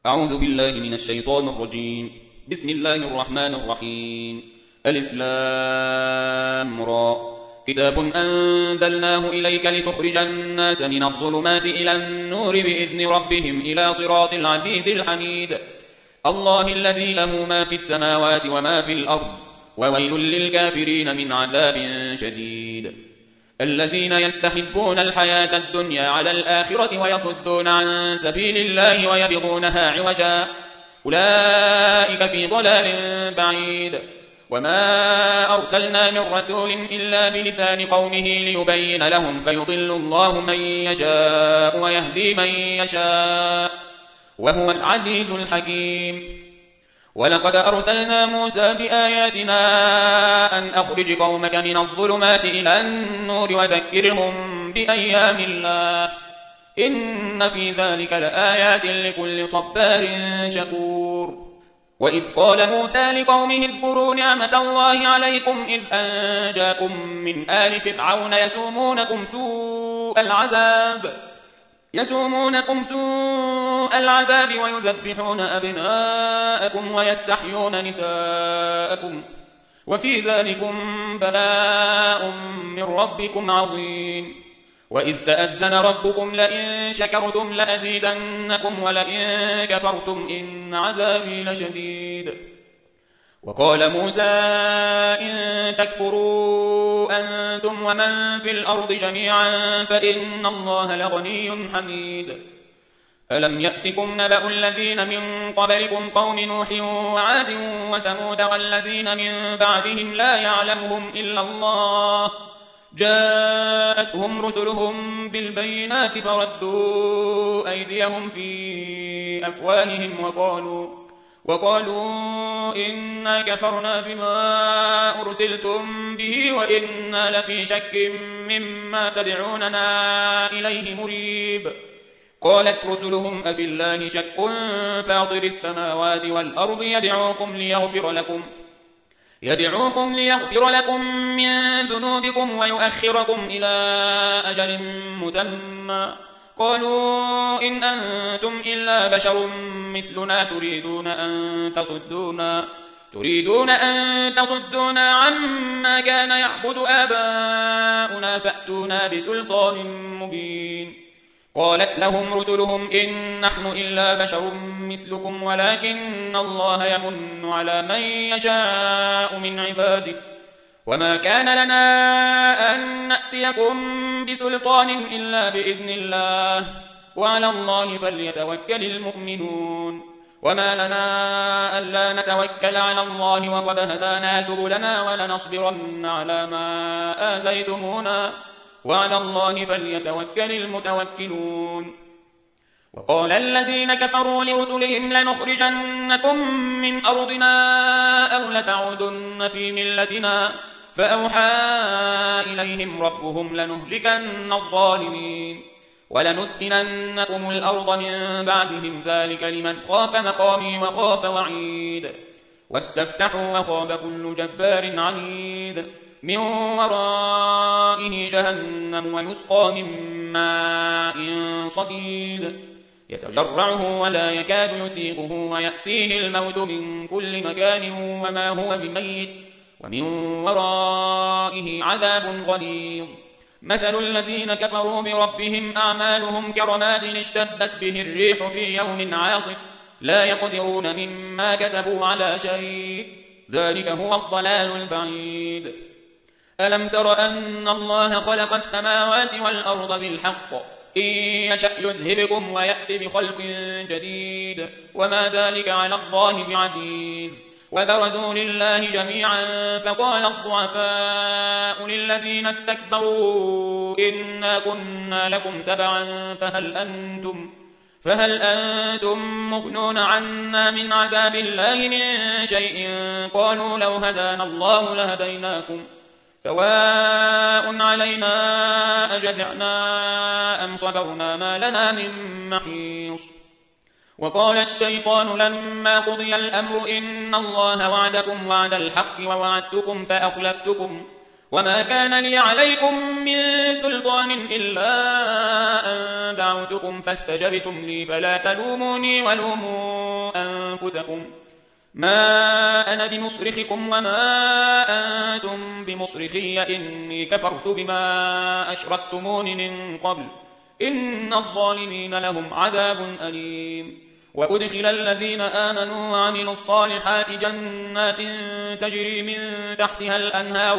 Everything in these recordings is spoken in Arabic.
أعوذ بالله من الشيطان الرجيم. بسم الله الرحمن الرحيم. ألف لام را. كتاب أنزلناه إليك لتخرج الناس من الظلمات إلى النور بإذن ربهم إلى صراط العزيز الحميد. الله الذي له ما في السماوات وما في الأرض، وويل للكافرين من عذاب شديد. الذين يستحبون الحياة الدنيا على الآخرة ويصدون عن سبيل الله ويبغونها عوجا، أولئك في ضلال بعيد. وما أرسلنا من رسول إلا بلسان قومه ليبين لهم، فيضل الله من يشاء ويهدي من يشاء، وهو العزيز الحكيم. ولقد أرسلنا موسى بآياتنا أن أخرج قومك من الظلمات إلى النور وذكرهم بأيام الله، إن في ذلك لآيات لكل صبار شكور. وإذ قال موسى لقومه اذكروا نعمة الله عليكم إذ أنجاكم من آل فرعون يسومونكم سوء العذاب ويذبحون أبناءكم ويستحيون نساءكم، وفي ذلكم بلاء من ربكم عظيم. وإذ تأذن ربكم لئن شكرتم لأزيدنكم ولئن كفرتم إن عذابي لشديد. وقال موسى إن تكفروا أنتم ومن في الأرض جميعا فإن الله لغني حميد. ألم يأتكم نبأ الذين من قبلكم قوم نوح وعاد وثمود والذين من بعدهم لا يعلمهم إلا الله، جاءتهم رسلهم بالبينات فردوا أيديهم في أفواههم وقالوا إنا كفرنا بما أرسلتم به وإنا لفي شك مما تدعوننا إليه مريب. قالت رسلهم أفي الله شك فاطر السماوات والأرض يدعوكم ليغفر لكم من ذنوبكم ويؤخركم إلى أجل مسمى. قالوا إن أنتم إلا بشر مثلنا تريدون أن تصدونا عما كان يعبد آباؤنا فأتونا بسلطان مبين. قالت لهم رسلهم إن نحن إلا بشر مثلكم ولكن الله يمن على من يشاء من عباده، وما كان لنا أن نأتيكم بسلطان إلا بإذن الله، وعلى الله فليتوكل المؤمنون. وما لنا ألا نتوكل على الله وقد هدانا سبلنا ولنصبرن على ما آذيتمونا، وعلى الله فليتوكل المتوكلون. وقال الذين كفروا لرسلهم لنخرجنكم من أرضنا أو لتعودن في ملتنا، فأوحى إليهم ربهم لنهلكن الظالمين ولنسكننكم الأرض من بعدهم، ذلك لمن خاف مقامي وخاف وعيد. واستفتحوا وخاب كل جبار عنيد، من ورائه جهنم ويسقى من ماء صديد يتجرعه ولا يكاد يسيغه ويأتيه الموت من كل مكان وما هو بميت، ومن ورائه عذاب غليظ. مثل الذين كفروا بربهم أعمالهم كرماد اشتدت به الريح في يوم عاصف، لا يقدرون مما كسبوا على شيء، ذلك هو الضلال البعيد. ألم تر أن الله خلق السماوات والأرض بالحق، إن يشأ يذهبكم ويأتي بخلق جديد، وما ذلك على الله بعزيز. وبرزوا لله جميعا فقال الضعفاء للذين استكبروا إنا كنا لكم تبعا فهل أنتم مغنون عنا من عذاب الله من شيء؟ قالوا لو هدانا الله لهديناكم، سواء علينا أجزعنا أم صبرنا ما لنا من محيص. وقال الشيطان لما قضي الأمر إن الله وعدكم وعد الحق ووعدتكم وما كان لي عليكم من سلطان إلا أن دعوتكم فاستجبتم لي فلا تلوموني ولوموا أنفسكم ما أنا بمصرخكم وما أنتم بمصرخي إني كفرت بما أشركتمون من قبل إن الظالمين لهم عذاب أليم وأدخل الذين آمنوا وعملوا الصالحات جنات تجري من تحتها الأنهار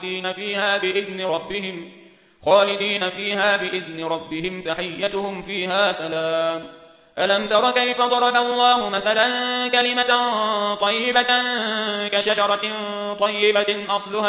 خالدين فيها بإذن ربهم تحيتهم فيها سلام ألم تر كيف ضرب الله مثلا كلمة طيبة كشجرة طيبة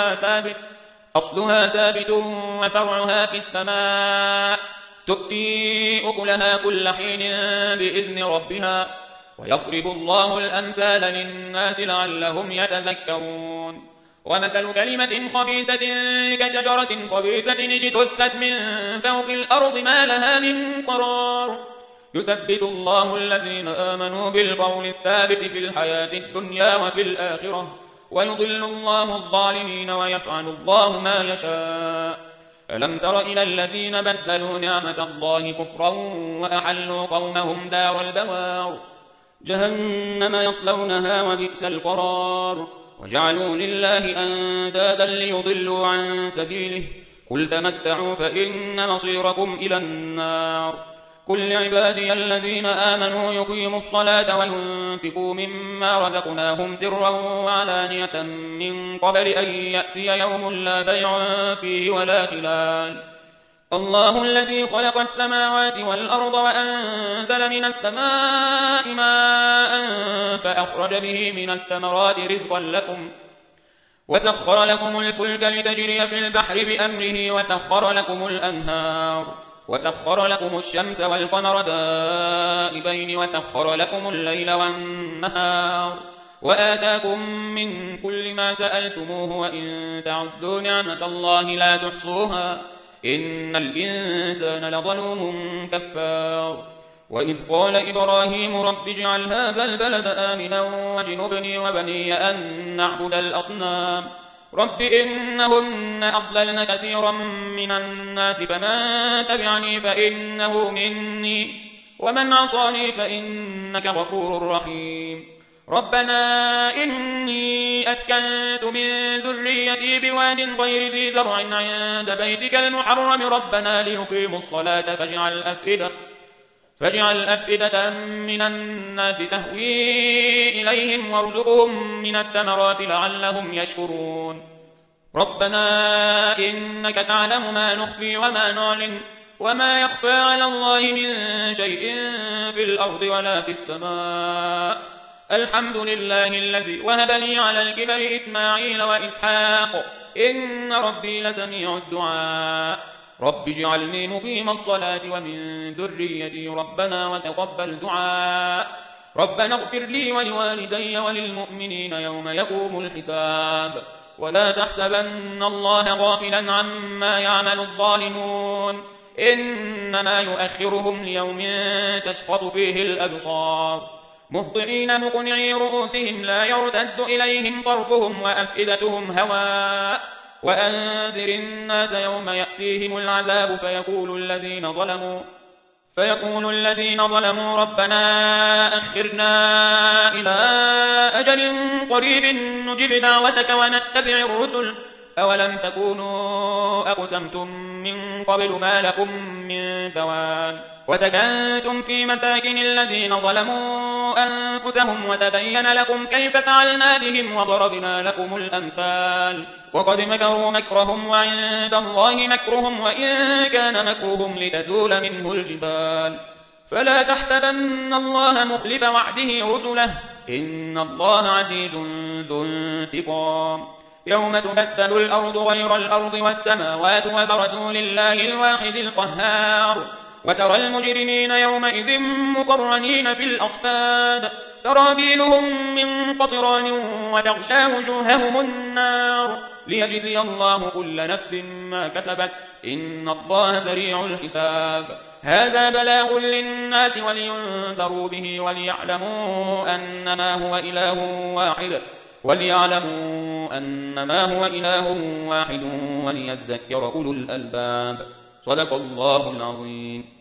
أصلها ثابت وفرعها في السماء تؤتي أكلها كل حين بإذن ربها ويضرب الله الأمثال للناس لعلهم يتذكرون ومثل كلمة خبيثة كشجرة خبيثة اجتثت من فوق الأرض ما لها من قرار يثبت الله الذين آمنوا بالقول الثابت في الحياة الدنيا وفي الآخرة ويضل الله الظالمين ويفعل الله ما يشاء ألم تر إلى الذين بدلوا نعمة الله كفرا وأحلوا قومهم دار البوار جهنم يصلونها وبئس القرار وجعلوا لله أندادا ليضلوا عن سبيله قل تمتعوا فإن مصيركم إلى النار قل لعبادي الذين آمنوا يقيموا الصلاة وينفقوا مما رزقناهم سرا وعلانية من قبل أن يأتي يوم لا بيع فيه ولا خلال الله الذي خلق السماوات والأرض وأنزل من السماء ماء فأخرج به من الثمرات رزقا لكم وسخر لكم الفلك لتجري في البحر بأمره وسخر لكم الأنهار وسخر لكم الشمس والقمر دائبين وسخر لكم الليل والنهار وآتاكم من كل ما سألتموه وإن تعدوا نعمة الله لا تحصوها إن الإنسان لظلوم كفار وإذ قال إبراهيم رب اجعل هذا البلد آمنا واجنبني وبني أن نعبد الأصنام رب إنهن أضللن كثيرا من الناس فمن تبعني فإنه مني ومن عصاني فإنك غفور رحيم ربنا إني أسكنت من ذريتي بواد غير ذي زرع عند بيتك المحرم ربنا ليقيموا الصلاة فاجعل أفئدة من الناس تهوي إليهم وارزقهم من الثمرات لعلهم يشكرون ربنا إنك تعلم ما نخفي وما نعلن وما يخفى على الله من شيء في الأرض ولا في السماء الحمد لله الذي وهب لي على الكبر إسماعيل وإسحاق إن ربي لسميع الدعاء رب اجعلني مقيم الصلاة ومن ذريتي ربنا وتقبل دعاء ربنا اغفر لي ولوالدي وللمؤمنين يوم يقوم الحساب ولا تحسبن الله غافلا عما يعمل الظالمون إنما يؤخرهم ليوم تشخص فيه الأبصار مهطعين مقنعي رؤوسهم لا يرتد إليهم طرفهم وأفئدتهم هواء وأنذر الناس يوم يأتيهم العذاب فيقول الذين ظلموا ربنا أخرنا إلى أجل قريب نجب دعوتك ونتبع الرسل أولم تكونوا أقسمتم من قبل ما لكم من زوال وسكنتم في مساكن الذين ظلموا أنفسهم وتبين لكم كيف فعلنا بهم وضربنا لكم الأمثال وقد مكروا مكرهم وعند الله مكرهم وإن كان مكرهم لتزول منه الجبال فلا تحسبن الله مخلف وعده رسله إن الله عزيز ذو انتقام يوم تبدل الأرض غير الأرض والسماوات وبرزوا لله الواحد القهار وترى المجرمين يومئذ مقرنين في الأصفاد سرابيلهم من قطران وتغشى وجوههم النار ليجزي الله كل نفس ما كسبت إن الله سريع الحساب هذا بلاغ للناس ولينذروا به وليعلموا أنما هو إله واحد وليعلموا أنما هو إله واحد وليذكر أولو الألباب. صدق الله العظيم.